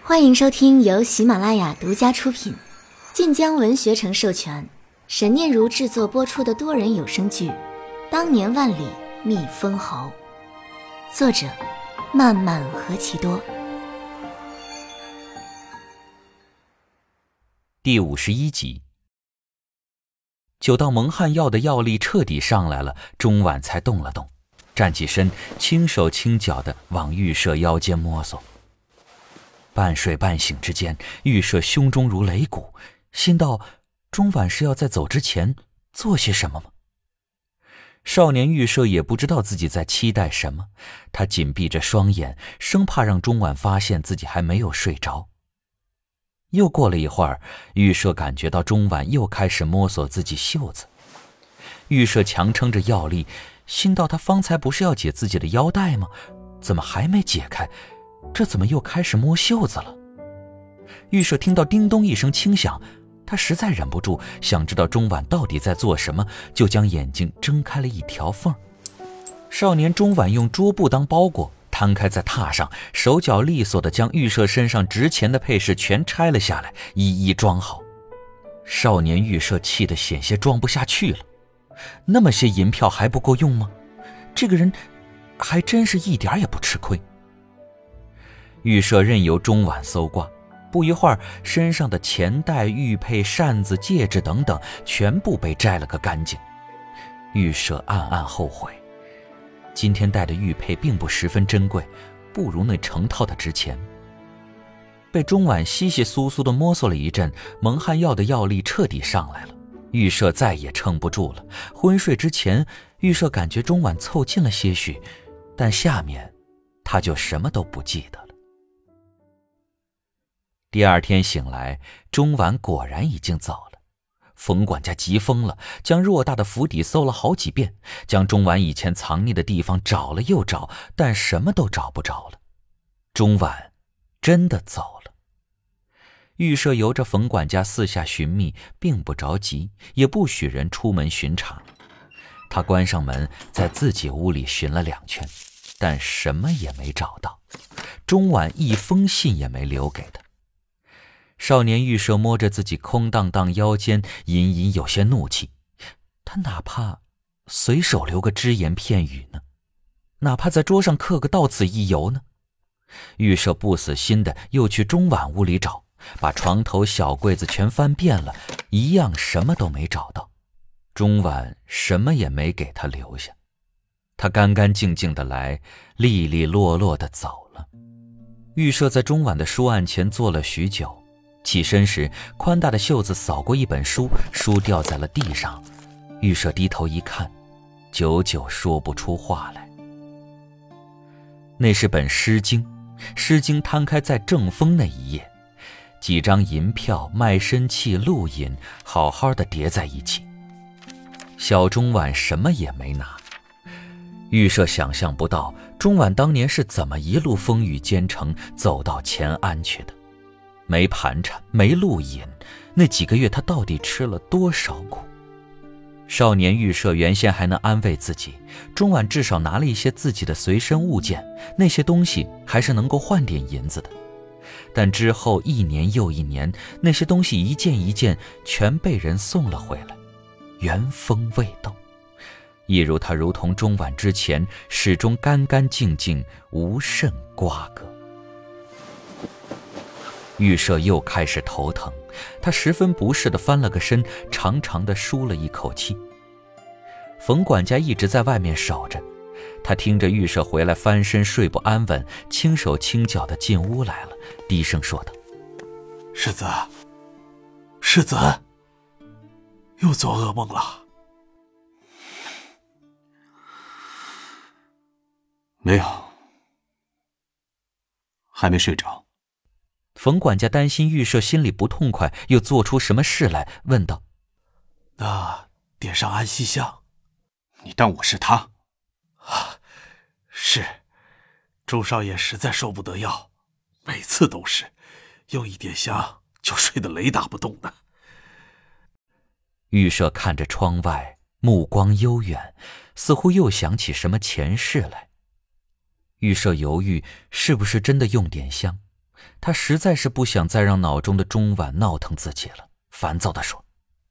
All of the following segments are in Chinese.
欢迎收听由喜马拉雅独家出品，晋江文学城授权，沈念如制作播出的多人有声剧《当年万里觅封侯》，作者漫漫何其多。 第51集。久到蒙汗药的药力彻底上来了，钟婉才动了动，站起身，轻手轻脚地往玉舍腰间摸索。半睡半醒之间，玉舍胸中如擂鼓，心道钟婉是要在走之前做些什么吗？少年玉舍也不知道自己在期待什么，他紧闭着双眼，生怕让钟婉发现自己还没有睡着。又过了一会儿，玉舍感觉到钟婉又开始摸索自己袖子。玉舍强撑着药力，心道他方才不是要解自己的腰带吗？怎么还没解开？这怎么又开始摸袖子了？玉舍听到叮咚一声轻响，他实在忍不住想知道钟婉到底在做什么，就将眼睛睁开了一条缝。少年钟婉用桌布当包裹，摊开在榻上，手脚利索地将玉舍身上值钱的配饰全拆了下来，一一装好。少年玉舍气得险些装不下去了，那么些银票还不够用吗？这个人还真是一点也不吃亏。玉舍任由钟婉搜刮，不一会儿，身上的钱袋、玉佩、扇子、戒指等等全部被摘了个干净。玉舍暗暗后悔，今天戴的玉佩并不十分珍贵，不如那成套的值钱。被钟婉稀稀疏疏地摸索了一阵，蒙汗药的药力彻底上来了，玉舍再也撑不住了。昏睡之前，玉舍感觉钟婉凑近了些许，但下面他就什么都不记得了。第二天醒来，钟婉果然已经走了。冯管家急疯了，将偌大的府邸搜了好几遍，将钟婉以前藏匿的地方找了又找，但什么都找不着了。钟婉真的走了。玉舍由着冯管家四下寻觅，并不着急，也不许人出门巡查。他关上门，在自己屋里寻了2圈，但什么也没找到。钟婉一封信也没留给他。少年玉舍摸着自己空荡荡腰间，隐隐有些怒气。他哪怕随手留个只言片语呢？哪怕在桌上刻个到此一游呢？玉舍不死心的又去钟婉屋里找，把床头小柜子全翻遍了，一样什么都没找到。钟婉什么也没给他留下，他干干净净的来，利利落落的走了。玉舍在钟婉的书案前坐了许久，起身时，宽大的袖子扫过一本书，书掉在了地上。玉舍低头一看，久久说不出话来。那是本诗经，诗经摊开在正风那一页，几张银票、卖身契、路银好好的叠在一起。小钟婉什么也没拿。玉舍想象不到钟婉当年是怎么一路风雨兼程走到乾安去的。没盘缠，没路引，那几个月他到底吃了多少苦？少年玉舍原先还能安慰自己，钟婉至少拿了一些自己的随身物件，那些东西还是能够换点银子的。但之后一年又一年，那些东西一件一件全被人送了回来，原封未动，一如他如同钟婉之前始终干干净净，无甚瓜葛。玉舍又开始头疼，他十分不适地翻了个身，长长地舒了一口气。冯管家一直在外面守着，他听着玉舍回来翻身睡不安稳，轻手轻脚地进屋来了，低声说道： 世子，世子，又做噩梦了？没有，还没睡着。 冯管家担心玉舍心里不痛快，又做出什么事来，问道： 那点上安息香。 你当我是他？ 是，周少爷实在受不得药，每次都是用一点香就睡得雷打不动的。 玉舍看着窗外，目光悠远，似乎又想起什么前世来。玉舍犹豫是不是真的用点香， 他实在是不想再让脑中的钟婉闹腾自己了，烦躁地说：“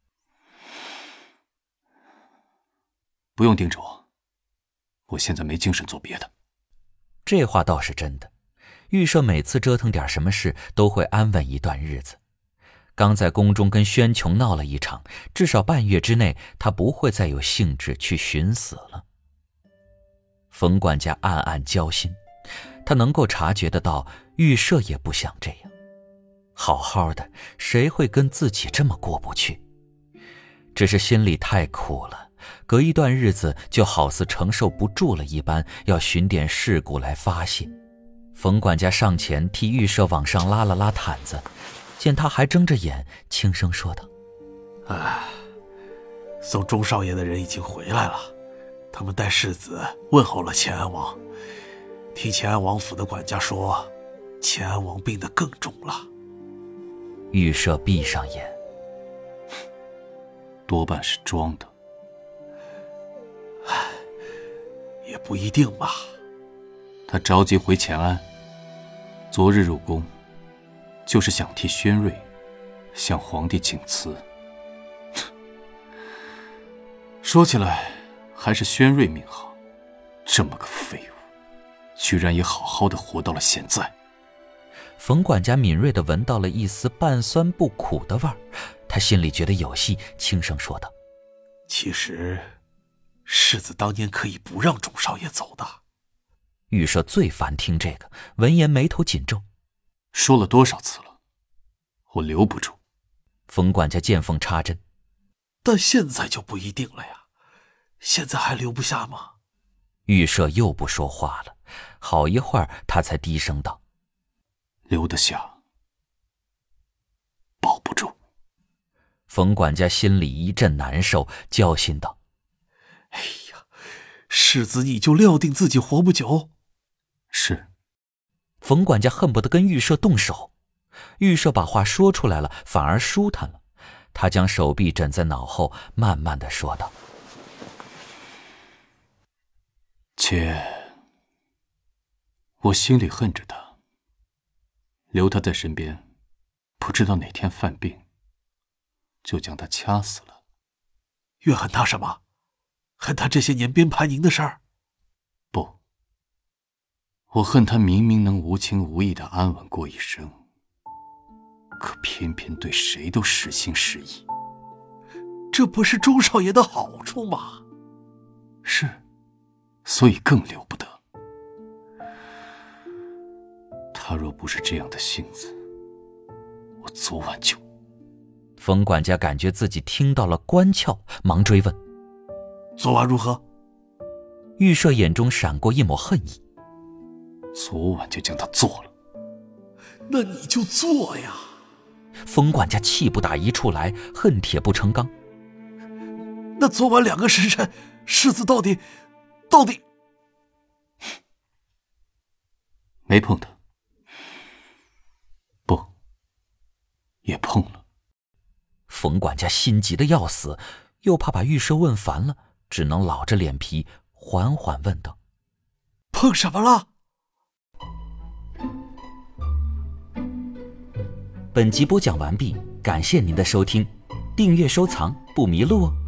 不用盯着我现在没精神做别的。” 这话倒是真的，预设每次折腾点什么事都会安稳一段日子。刚在宫中跟宣琼闹了一场，至少半月之内他不会再有兴致去寻死了。冯管家暗暗焦心，他能够察觉得到预设也不想这样，好好的谁会跟自己这么过不去？只是心里太苦了，隔一段日子就好似承受不住了一般，要寻点事故来发泄。冯管家上前替预设往上拉了拉毯子，见他还睁着眼，轻声说道：“ 送钟少爷的人已经回来了，他们带世子问候了乾安王。听乾安王府的管家说，乾安王病得更重了。” 预设闭上眼， 多半是装的。 也不一定吧。 他着急回乾安，昨日入宫，就是想替宣瑞向皇帝请辞。说起来，还是宣瑞命好，这么个废物，居然也好好的活到了现在。 冯管家敏锐地闻到了一丝半酸不苦的味儿，他心里觉得有戏，轻声说道：“ 其实世子当年可以不让钟少爷走的。” 预设最烦听这个，闻言眉头紧皱：“ 说了多少次了，我留不住。” 冯管家见缝插针：“ 但现在就不一定了呀，现在还留不下吗？” 预设又不说话了，好一会儿他才低声道：“ 留得下，保不住。” 冯管家心里一阵难受，焦心道：“ 哎呀，世子你就料定自己活不久？” 是。 冯管家恨不得跟预设动手，预设把话说出来了，反而舒坦了。他将手臂枕在脑后，慢慢地说道：“ 且我心里恨着他，留他在身边，不知道哪天犯病，就将他掐死了。” 怨恨他什么？恨他这些年编排您的事儿？ 不，我恨他明明能无情无义的安稳过一生，可偏偏对谁都实心实意。 这不是钟少爷的好处吗？ 是，所以更留不得。他若不是这样的性子，我昨晚就…… 冯管家感觉自己听到了关窍，忙追问：“ 昨晚如何？” 预设眼中闪过一抹恨意：“ 昨晚就将他做了。” 那你就做呀！ 冯管家气不打一处来，恨铁不成钢。 那昨晚2个时辰，世子到底没碰他，不，也碰了。 冯管家心急的要死，又怕把预设问烦了，只能老着脸皮缓缓问道：“ 碰什么了？” 本集播讲完毕，感谢您的收听，订阅收藏不迷路哦。